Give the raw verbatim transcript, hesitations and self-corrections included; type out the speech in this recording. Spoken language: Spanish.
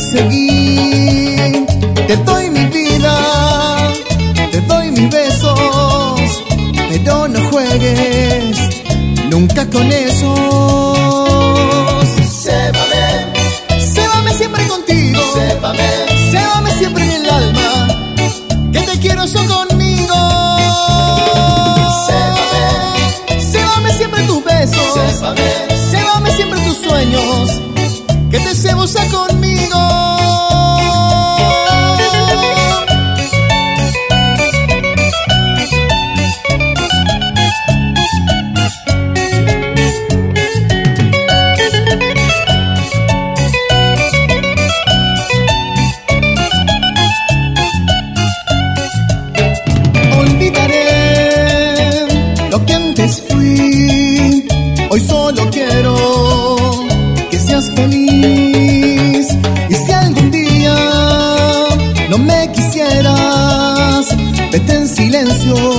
seguí. Te doy mi vida, te doy mis besos, pero no juegues nunca con eso. Sébame, sébame siempre contigo, sébame, sébame siempre en el alma, que te quiero yo conmigo. Sébame, sébame siempre tus besos, sébame, sébame siempre tus sueños, que te cebo ya conmigo. Hoy solo quiero que seas feliz. Y si algún día no me quisieras, vete en silencio.